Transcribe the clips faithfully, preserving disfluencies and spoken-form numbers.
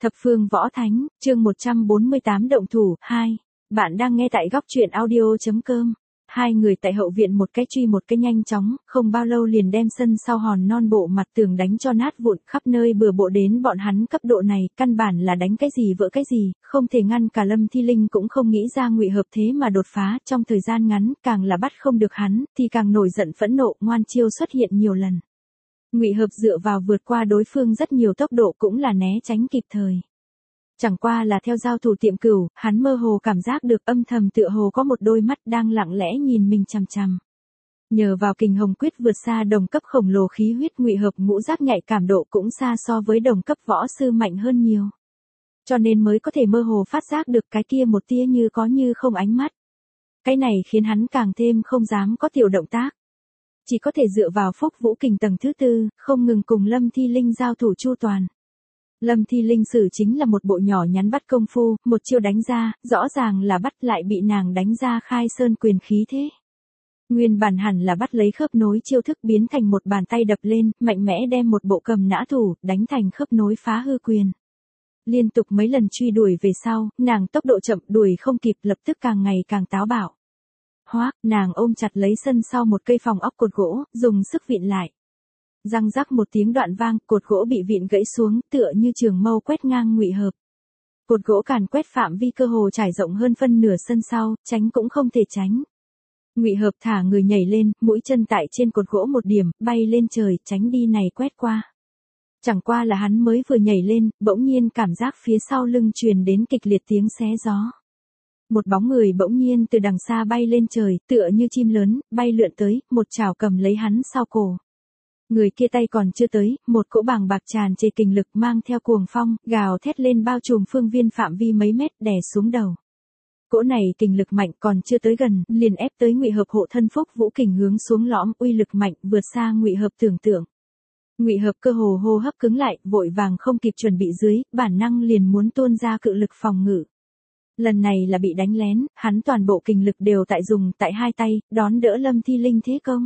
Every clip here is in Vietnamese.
Thập phương võ thánh, chương một trăm bốn mươi tám động thủ, hai. Bạn đang nghe tại góc truyện audio.com. Hai người tại hậu viện một cái truy một cái nhanh chóng, không bao lâu liền đem sân sau hòn non bộ mặt tường đánh cho nát vụn, khắp nơi bừa bộ đến bọn hắn cấp độ này, căn bản là đánh cái gì vỡ cái gì, không thể ngăn cả Lâm Thi Linh cũng không nghĩ ra Ngụy Hợp thế mà đột phá, trong thời gian ngắn, càng là bắt không được hắn, thì càng nổi giận phẫn nộ, ngoan chiêu xuất hiện nhiều lần. Ngụy Hợp dựa vào vượt qua đối phương rất nhiều tốc độ cũng là né tránh kịp thời. Chẳng qua là theo giao thủ tiệm cửu, hắn mơ hồ cảm giác được âm thầm tựa hồ có một đôi mắt đang lặng lẽ nhìn mình chằm chằm. Nhờ vào kình hồng quyết vượt xa đồng cấp khổng lồ khí huyết, Ngụy Hợp ngũ giác nhạy cảm độ cũng xa so với đồng cấp võ sư mạnh hơn nhiều. Cho nên mới có thể mơ hồ phát giác được cái kia một tia như có như không ánh mắt. Cái này khiến hắn càng thêm không dám có tiểu động tác. Chỉ có thể dựa vào phúc vũ kình tầng thứ tư, không ngừng cùng Lâm Thi Linh giao thủ chu toàn. Lâm Thi Linh sử chính là một bộ nhỏ nhắn bắt công phu, một chiêu đánh ra, rõ ràng là bắt lại bị nàng đánh ra khai sơn quyền khí thế. Nguyên bản hẳn là bắt lấy khớp nối chiêu thức biến thành một bàn tay đập lên, mạnh mẽ đem một bộ cầm nã thủ, đánh thành khớp nối phá hư quyền. Liên tục mấy lần truy đuổi về sau, nàng tốc độ chậm đuổi không kịp, lập tức càng ngày càng táo bạo. Hoác, nàng ôm chặt lấy sân sau một cây phòng ốc cột gỗ, dùng sức vịn lại. Răng rắc một tiếng đoạn vang, cột gỗ bị vịn gãy xuống, tựa như trường mâu quét ngang Ngụy Hợp. Cột gỗ càn quét phạm vi cơ hồ trải rộng hơn phân nửa sân sau, tránh cũng không thể tránh. Ngụy Hợp thả người nhảy lên, mũi chân tại trên cột gỗ một điểm, bay lên trời, tránh đi này quét qua. Chẳng qua là hắn mới vừa nhảy lên, bỗng nhiên cảm giác phía sau lưng truyền đến kịch liệt tiếng xé gió. Một bóng người bỗng nhiên từ đằng xa bay lên trời, tựa như chim lớn, bay lượn tới, một chảo cầm lấy hắn sau cổ. Người kia tay còn chưa tới, một cỗ bàng bạc tràn trề kình lực mang theo cuồng phong, gào thét lên bao trùm phương viên phạm vi mấy mét, đè xuống đầu. Cỗ này kình lực mạnh còn chưa tới gần, liền ép tới Ngụy Hợp hộ thân phúc vũ kình hướng xuống lõm, uy lực mạnh vượt xa Ngụy Hợp tưởng tượng. Ngụy Hợp cơ hồ hô hấp cứng lại, vội vàng không kịp chuẩn bị dưới, bản năng liền muốn tuôn ra cự lực phòng ngự. Lần này là bị đánh lén, hắn toàn bộ kình lực đều tại dùng tại hai tay, đón đỡ Lâm Thi Linh thế công.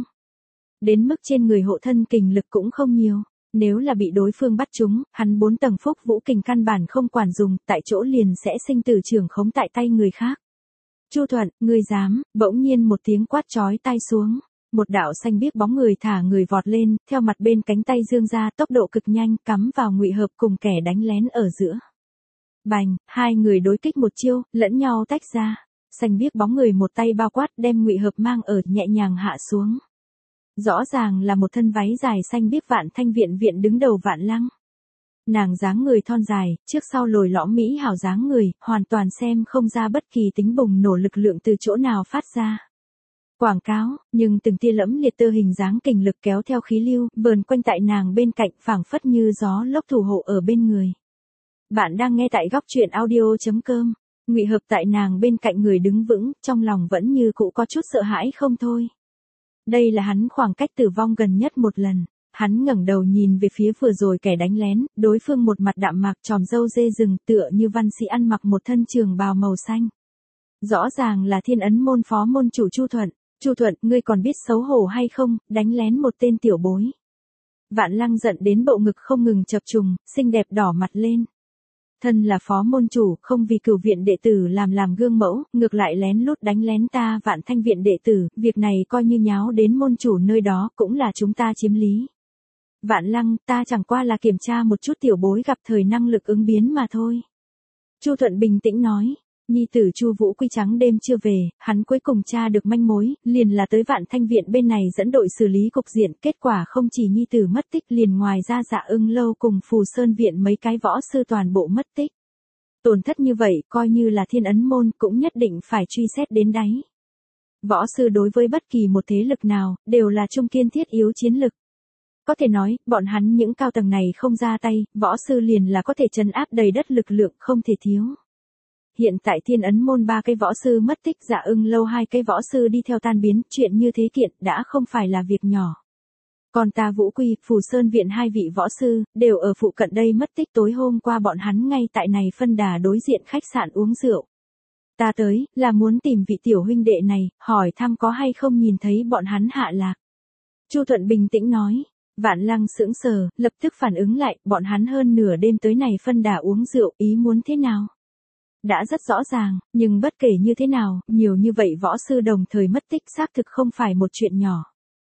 Đến mức trên người hộ thân kình lực cũng không nhiều, nếu là bị đối phương bắt trúng, hắn bốn tầng phúc vũ kình căn bản không quản dùng, tại chỗ liền sẽ sinh tử trưởng khống tại tay người khác. Chu Thuận, ngươi dám, bỗng nhiên một tiếng quát chói tai xuống, một đạo xanh biếc bóng người thả người vọt lên, theo mặt bên cánh tay dương ra, tốc độ cực nhanh, cắm vào Ngụy Hợp cùng kẻ đánh lén ở giữa. Bành, hai người đối kích một chiêu, lẫn nhau tách ra. Xanh biếc bóng người một tay bao quát đem Ngụy Hợp mang ở, nhẹ nhàng hạ xuống. Rõ ràng là một thân váy dài xanh biếc Vạn Thanh viện viện đứng đầu Vạn Lăng. Nàng dáng người thon dài, trước sau lồi lõm mỹ hảo dáng người, hoàn toàn xem không ra bất kỳ tính bùng nổ lực lượng từ chỗ nào phát ra. Quảng cáo, nhưng từng tia lẫm liệt tơ hình dáng kình lực kéo theo khí lưu, vờn quanh tại nàng bên cạnh, phảng phất như gió lốc thủ hộ ở bên người. Bạn đang nghe tại góc truyện audio.com. Ngụy Hợp tại nàng bên cạnh người đứng vững, trong lòng vẫn như cũ có chút sợ hãi không thôi. Đây là hắn khoảng cách tử vong gần nhất một lần. Hắn ngẩng đầu nhìn về phía vừa rồi kẻ đánh lén, đối phương một mặt đạm mạc tròm râu dê rừng, tựa như văn sĩ ăn mặc một thân trường bào màu xanh. Rõ ràng là Thiên Ấn môn phó môn chủ Chu Thuận. Chu Thuận, ngươi còn biết xấu hổ hay không, đánh lén một tên tiểu bối. Vạn Lăng giận đến bộ ngực không ngừng chập trùng, xinh đẹp đỏ mặt lên. Thân là phó môn chủ, không vì cửu viện đệ tử làm làm gương mẫu, ngược lại lén lút đánh lén ta Vạn Thanh viện đệ tử, việc này coi như nháo đến môn chủ nơi đó, cũng là chúng ta chiếm lý. Vạn Lăng, ta chẳng qua là kiểm tra một chút tiểu bối gặp thời năng lực ứng biến mà thôi. Chu Thuận bình tĩnh nói, nhi tử Chu Vũ Quy trắng đêm chưa về, hắn cuối cùng tra được manh mối, liền là tới Vạn Thanh viện bên này dẫn đội xử lý cục diện, kết quả không chỉ nhi tử mất tích, liền ngoài ra Dạ Ưng lâu cùng Phù Sơn viện mấy cái võ sư toàn bộ mất tích. Tổn thất như vậy, coi như là Thiên Ấn môn cũng nhất định phải truy xét đến đáy. Võ sư đối với bất kỳ một thế lực nào, đều là trung kiên thiết yếu chiến lực. Có thể nói, bọn hắn những cao tầng này không ra tay, võ sư liền là có thể trấn áp đầy đất lực lượng không thể thiếu. Hiện tại Thiên Ấn môn ba cái võ sư mất tích, Dạ Ưng lâu hai cái võ sư đi theo tan biến, chuyện như thế kiện đã không phải là việc nhỏ. Còn ta Vũ Quy, Phù Sơn viện hai vị võ sư, đều ở phụ cận đây mất tích, tối hôm qua bọn hắn ngay tại này phân đà đối diện khách sạn uống rượu. Ta tới, là muốn tìm vị tiểu huynh đệ này, hỏi thăm có hay không nhìn thấy bọn hắn hạ lạc. Chu Thuận bình tĩnh nói, Vạn Lăng sững sờ, lập tức phản ứng lại, bọn hắn hơn nửa đêm tới này phân đà uống rượu, ý muốn thế nào? Đã rất rõ ràng, nhưng bất kể như thế nào, nhiều như vậy võ sư đồng thời mất tích xác thực không phải một chuyện nhỏ.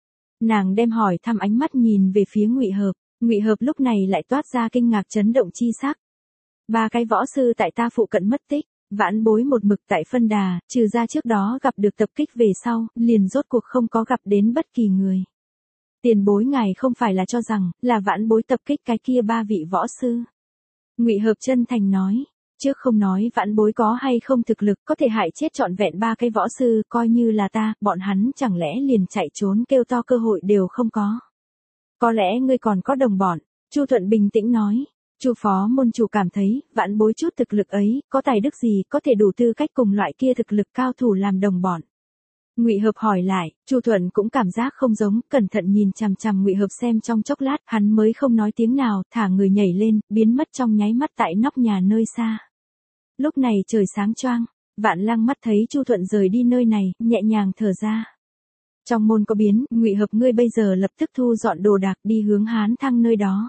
Nàng đem hỏi thăm ánh mắt nhìn về phía Ngụy Hợp, Ngụy Hợp lúc này lại toát ra kinh ngạc chấn động chi sắc. Ba cái võ sư tại ta phụ cận mất tích, vãn bối một mực tại phân đà, trừ ra trước đó gặp được tập kích về sau, liền rốt cuộc không có gặp đến bất kỳ người. Tiền bối ngài không phải là cho rằng, là vãn bối tập kích cái kia ba vị võ sư. Ngụy Hợp chân thành nói, trước không nói vãn bối có hay không thực lực có thể hại chết trọn vẹn ba cái võ sư, coi như là ta, bọn hắn chẳng lẽ liền chạy trốn kêu to cơ hội đều không có. Có lẽ ngươi còn có đồng bọn, Chu Thuận bình tĩnh nói. Chu phó môn chủ cảm thấy, vãn bối chút thực lực ấy, có tài đức gì, có thể đủ tư cách cùng loại kia thực lực cao thủ làm đồng bọn. Ngụy Hợp hỏi lại, Chu Thuận cũng cảm giác không giống, cẩn thận nhìn chằm chằm Ngụy Hợp xem trong chốc lát, hắn mới không nói tiếng nào, thả người nhảy lên, biến mất trong nháy mắt tại nóc nhà nơi xa. Lúc này trời sáng choang, Vạn Lăng mắt thấy Chu Thuận rời đi nơi này, nhẹ nhàng thở ra. Trong môn có biến, Ngụy Hợp ngươi bây giờ lập tức thu dọn đồ đạc đi hướng Hán Thăng nơi đó.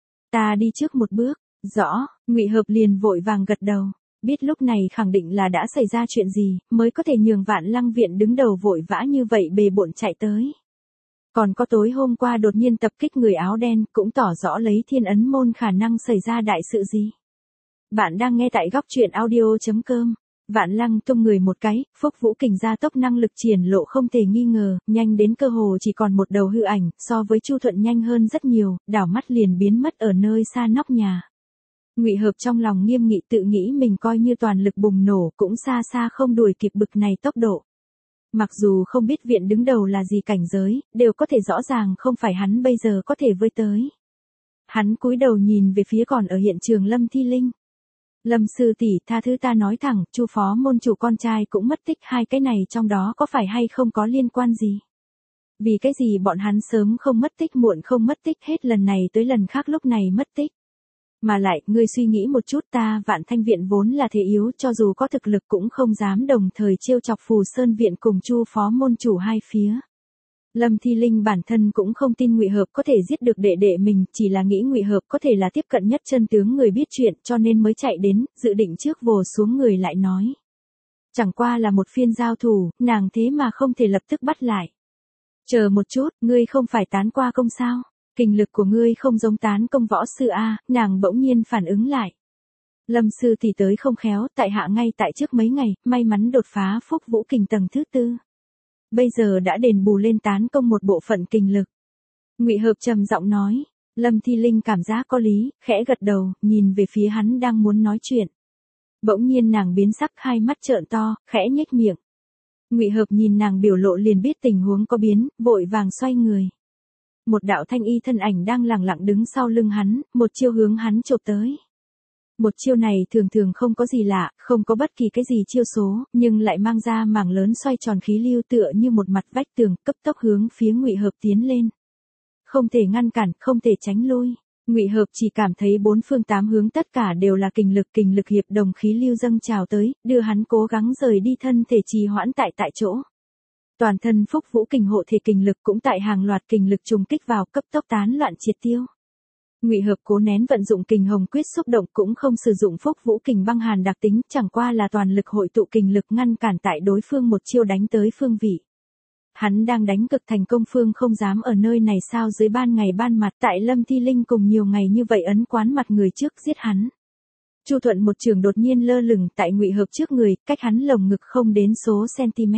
Ta đi trước một bước, rõ, Ngụy Hợp liền vội vàng gật đầu, biết lúc này khẳng định là đã xảy ra chuyện gì, mới có thể nhường Vạn Lăng viện đứng đầu vội vã như vậy bề bộn chạy tới. Còn có tối hôm qua đột nhiên tập kích người áo đen, cũng tỏ rõ lấy Thiên Ấn môn khả năng xảy ra đại sự gì. Bạn đang nghe tại góc truyện audio chấm com. Vạn Lăng tung người một cái, Phúc Vũ Kình gia tốc năng lực triển lộ không thể nghi ngờ, nhanh đến cơ hồ chỉ còn một đầu hư ảnh, so với Chu Thuận nhanh hơn rất nhiều, đảo mắt liền biến mất ở nơi xa nóc nhà. Ngụy Hợp trong lòng nghiêm nghị tự nghĩ mình coi như toàn lực bùng nổ cũng xa xa không đuổi kịp bực này tốc độ. Mặc dù không biết viện đứng đầu là gì cảnh giới, đều có thể rõ ràng không phải hắn bây giờ có thể với tới. Hắn cúi đầu nhìn về phía còn ở hiện trường Lâm Thi Linh. Lâm sư tỷ, tha thứ ta nói thẳng, Chu phó môn chủ con trai cũng mất tích, hai cái này trong đó có phải hay không có liên quan gì? Vì cái gì bọn hắn sớm không mất tích muộn không mất tích hết lần này tới lần khác lúc này mất tích? Mà lại, ngươi suy nghĩ một chút, ta Vạn Thanh viện vốn là thế yếu, cho dù có thực lực cũng không dám đồng thời trêu chọc Phù Sơn viện cùng Chu phó môn chủ hai phía. Lâm Thi Linh bản thân cũng không tin Ngụy Hợp có thể giết được đệ đệ mình, chỉ là nghĩ Ngụy Hợp có thể là tiếp cận nhất chân tướng người biết chuyện, cho nên mới chạy đến, dự định trước vồ xuống người lại nói. Chẳng qua là một phiên giao thủ, nàng thế mà không thể lập tức bắt lại. Chờ một chút, ngươi không phải tán qua công sao? Kinh lực của ngươi không giống tán công võ sư a, nàng bỗng nhiên phản ứng lại. Lâm sư thì tới không khéo, tại hạ ngay tại trước mấy ngày, may mắn đột phá Phúc Vũ Kình tầng thứ tư. Bây giờ đã đền bù lên tán công một bộ phận kinh lực. Ngụy Hợp trầm giọng nói, Lâm Thi Linh cảm giác có lý, khẽ gật đầu, nhìn về phía hắn đang muốn nói chuyện. Bỗng nhiên nàng biến sắc, hai mắt trợn to, khẽ nhếch miệng. Ngụy Hợp nhìn nàng biểu lộ liền biết tình huống có biến, vội vàng xoay người. Một đạo thanh y thân ảnh đang lẳng lặng đứng sau lưng hắn, một chiêu hướng hắn chộp tới. Một chiêu này thường thường không có gì lạ, không có bất kỳ cái gì chiêu số, nhưng lại mang ra mảng lớn xoay tròn khí lưu tựa như một mặt vách tường, cấp tốc hướng phía Ngụy Hợp tiến lên. Không thể ngăn cản, không thể tránh lui. Ngụy Hợp chỉ cảm thấy bốn phương tám hướng tất cả đều là kình lực, kình lực hiệp đồng khí lưu dâng trào tới, đưa hắn cố gắng rời đi thân thể trì hoãn tại tại chỗ. Toàn thân Phúc Vũ Kình hộ thể kình lực cũng tại hàng loạt kình lực trùng kích vào, cấp tốc tán loạn triệt tiêu. Ngụy Hợp cố nén vận dụng kình hồng quyết xúc động, cũng không sử dụng Phúc Vũ Kình băng hàn đặc tính, chẳng qua là toàn lực hội tụ kình lực ngăn cản tại đối phương một chiêu đánh tới phương vị. Hắn đang đánh cực thành công, phương không dám ở nơi này sao dưới ban ngày ban mặt, tại Lâm Thi Linh cùng nhiều ngày như vậy ấn quán mặt người trước giết hắn. Chu Thuận một trường đột nhiên lơ lửng tại Ngụy Hợp trước người, cách hắn lồng ngực không đến số cm.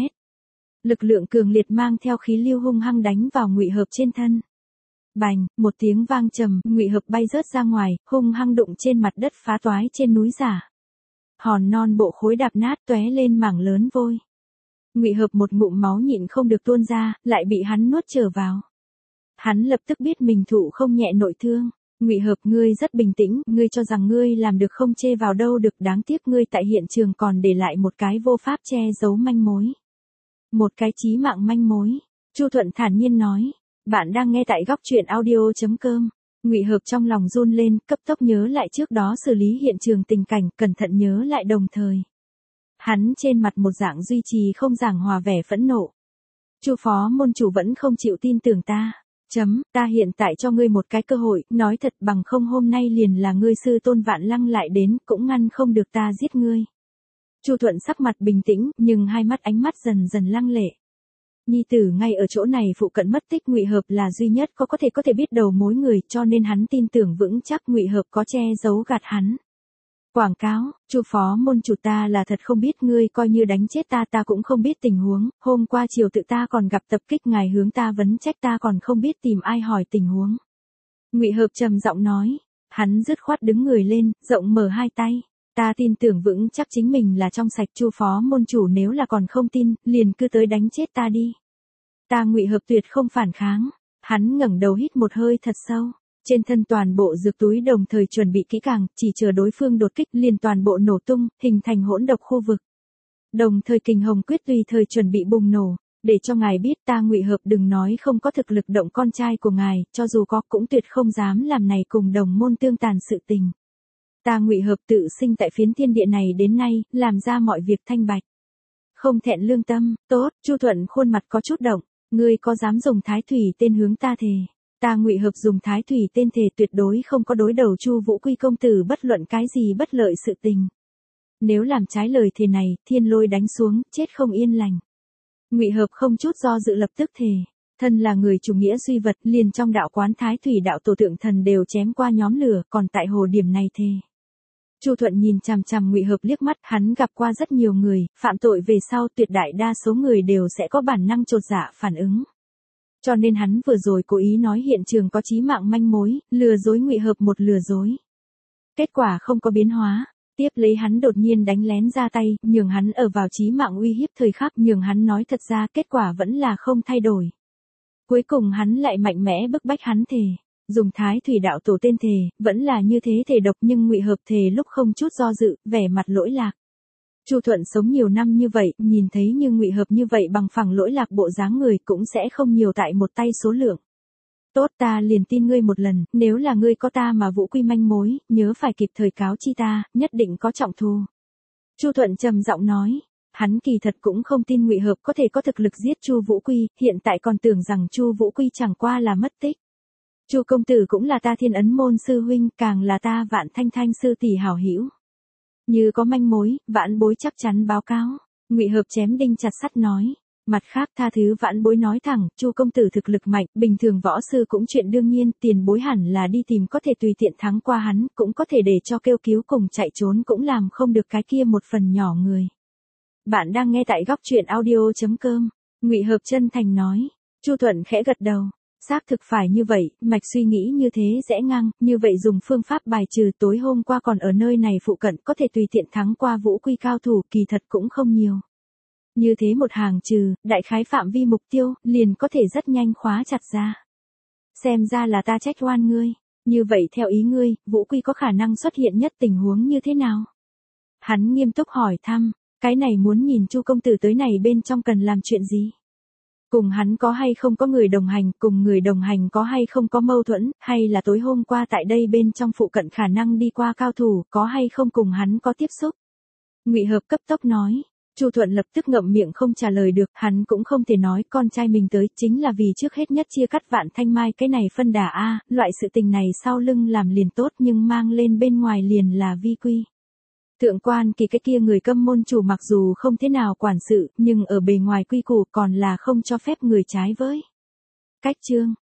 Lực lượng cường liệt mang theo khí lưu hung hăng đánh vào Ngụy Hợp trên thân. Bành, một tiếng vang trầm, Ngụy Hợp bay rớt ra ngoài, hung hăng đụng trên mặt đất phá toái trên núi giả. Hòn non bộ khối đạp nát tóe lên mảng lớn vôi. Ngụy Hợp một ngụm máu nhịn không được tuôn ra, lại bị hắn nuốt trở vào. Hắn lập tức biết mình thụ không nhẹ nội thương. Ngụy Hợp, ngươi rất bình tĩnh, ngươi cho rằng ngươi làm được không chê vào đâu được, đáng tiếc ngươi tại hiện trường còn để lại một cái vô pháp che giấu manh mối. Một cái chí mạng manh mối. Chu Thuận thản nhiên nói. Bạn đang nghe tại góc truyện audio chấm com. Ngụy Hợp trong lòng run lên, cấp tốc nhớ lại trước đó xử lý hiện trường tình cảnh, cẩn thận nhớ lại đồng thời. Hắn trên mặt một dạng duy trì không giảng hòa vẻ phẫn nộ. Chu phó môn chủ vẫn không chịu tin tưởng ta. Chấm, ta hiện tại cho ngươi một cái cơ hội, nói thật bằng không hôm nay liền là ngươi sư tôn Vạn Lăng lại đến, cũng ngăn không được ta giết ngươi. Chu Thuận sắc mặt bình tĩnh, nhưng hai mắt ánh mắt dần dần lăng lệ. Nhi tử ngay ở chỗ này phụ cận mất tích, Ngụy Hợp là duy nhất có có thể có thể biết đầu mối người, cho nên hắn tin tưởng vững chắc Ngụy Hợp có che giấu gạt hắn. Quảng cáo, Chu phó môn chủ, ta là thật không biết, ngươi coi như đánh chết ta ta cũng không biết tình huống, hôm qua chiều tự ta còn gặp tập kích ngài hướng ta vấn trách, ta còn không biết tìm ai hỏi tình huống. Ngụy Hợp trầm giọng nói, hắn dứt khoát đứng người lên, rộng mở hai tay. Ta tin tưởng vững chắc chính mình là trong sạch, Chu phó môn chủ nếu là còn không tin, liền cứ tới đánh chết ta đi. Ta Ngụy Hợp tuyệt không phản kháng. Hắn ngẩng đầu hít một hơi thật sâu. Trên thân toàn bộ dược túi đồng thời chuẩn bị kỹ càng, chỉ chờ đối phương đột kích liền toàn bộ nổ tung, hình thành hỗn độc khu vực. Đồng thời Kình Hồng quyết tùy thời chuẩn bị bùng nổ, để cho ngài biết ta Ngụy Hợp đừng nói không có thực lực động con trai của ngài, cho dù có cũng tuyệt không dám làm này cùng đồng môn tương tàn sự tình. Ta Ngụy Hợp tự sinh tại phiến thiên địa này đến nay, làm ra mọi việc thanh bạch. Không thẹn lương tâm, tốt, Chu Thuận khuôn mặt có chút động, ngươi có dám dùng Thái Thủy tên hướng ta thề? Ta Ngụy Hợp dùng Thái Thủy tên thề tuyệt đối không có đối đầu Chu Vũ Quy công tử bất luận cái gì bất lợi sự tình. Nếu làm trái lời thề này, thiên lôi đánh xuống, chết không yên lành. Ngụy Hợp không chút do dự lập tức thề, thân là người chủ nghĩa duy vật, liền trong đạo quán Thái Thủy đạo tổ tượng thần đều chém qua nhóm lửa, còn tại hồ điểm này thề. Chu Thuận nhìn chằm chằm Ngụy Hợp liếc mắt, hắn gặp qua rất nhiều người, phạm tội về sau tuyệt đại đa số người đều sẽ có bản năng chột dạ phản ứng. Cho nên hắn vừa rồi cố ý nói hiện trường có chí mạng manh mối, lừa dối Ngụy Hợp một lừa dối. Kết quả không có biến hóa, tiếp lấy hắn đột nhiên đánh lén ra tay, nhường hắn ở vào chí mạng uy hiếp thời khắc, nhường hắn nói thật ra, kết quả vẫn là không thay đổi. Cuối cùng hắn lại mạnh mẽ bức bách hắn thề, dùng Thái Thủy đạo tổ tên thề, vẫn là như thế thề độc, nhưng Ngụy Hợp thề lúc không chút do dự, vẻ mặt lỗi lạc. Chu Thuận sống nhiều năm như vậy, nhìn thấy như Ngụy Hợp như vậy bằng phẳng lỗi lạc bộ dáng người cũng sẽ không nhiều tại một tay số lượng. Tốt, ta liền tin ngươi một lần, nếu là ngươi có ta mà Vũ Quy manh mối, nhớ phải kịp thời cáo chi ta, nhất định có trọng thù. Chu Thuận trầm giọng nói, hắn kỳ thật cũng không tin Ngụy Hợp có thể có thực lực giết Chu Vũ Quy, hiện tại còn tưởng rằng Chu Vũ Quy chẳng qua là mất tích. Chu công tử cũng là ta Thiên Ấn môn sư huynh, càng là ta Vạn Thanh Thanh sư tỷ hảo hữu. Như có manh mối, vãn bối chắc chắn báo cáo. Ngụy Hợp chém đinh chặt sắt nói. Mặt khác tha thứ vãn bối nói thẳng, Chu công tử thực lực mạnh, bình thường võ sư cũng chuyện đương nhiên, tiền bối hẳn là đi tìm có thể tùy tiện thắng qua hắn, cũng có thể để cho kêu cứu cùng chạy trốn cũng làm không được cái kia một phần nhỏ người. Bạn đang nghe tại góc truyện audio chấm com. Ngụy Hợp chân thành nói. Chu Thuận khẽ gật đầu. Xác thực phải như vậy, mạch suy nghĩ như thế rẽ ngang, như vậy dùng phương pháp bài trừ tối hôm qua còn ở nơi này phụ cận có thể tùy tiện thắng qua Vũ Quy cao thủ kỳ thật cũng không nhiều. Như thế một hàng trừ, đại khái phạm vi mục tiêu, liền có thể rất nhanh khóa chặt ra. Xem ra là ta trách oan ngươi, như vậy theo ý ngươi, Vũ Quy có khả năng xuất hiện nhất tình huống như thế nào? Hắn nghiêm túc hỏi thăm, cái này muốn nhìn Chu công tử tới này bên trong cần làm chuyện gì? Cùng hắn có hay không có người đồng hành, cùng người đồng hành có hay không có mâu thuẫn, hay là tối hôm qua tại đây bên trong phụ cận khả năng đi qua cao thủ, có hay không cùng hắn có tiếp xúc. Ngụy Hợp cấp tốc nói, Chu Thuận lập tức ngậm miệng không trả lời được, hắn cũng không thể nói con trai mình tới chính là vì trước hết nhất chia cắt Vạn Thanh Mai cái này phân đà a, loại sự tình này sau lưng làm liền tốt nhưng mang lên bên ngoài liền là vi quy. Thượng quan Kỳ cái kia người câm môn chủ mặc dù không thế nào quản sự, nhưng ở bề ngoài quy củ còn là không cho phép người trái với cách chương.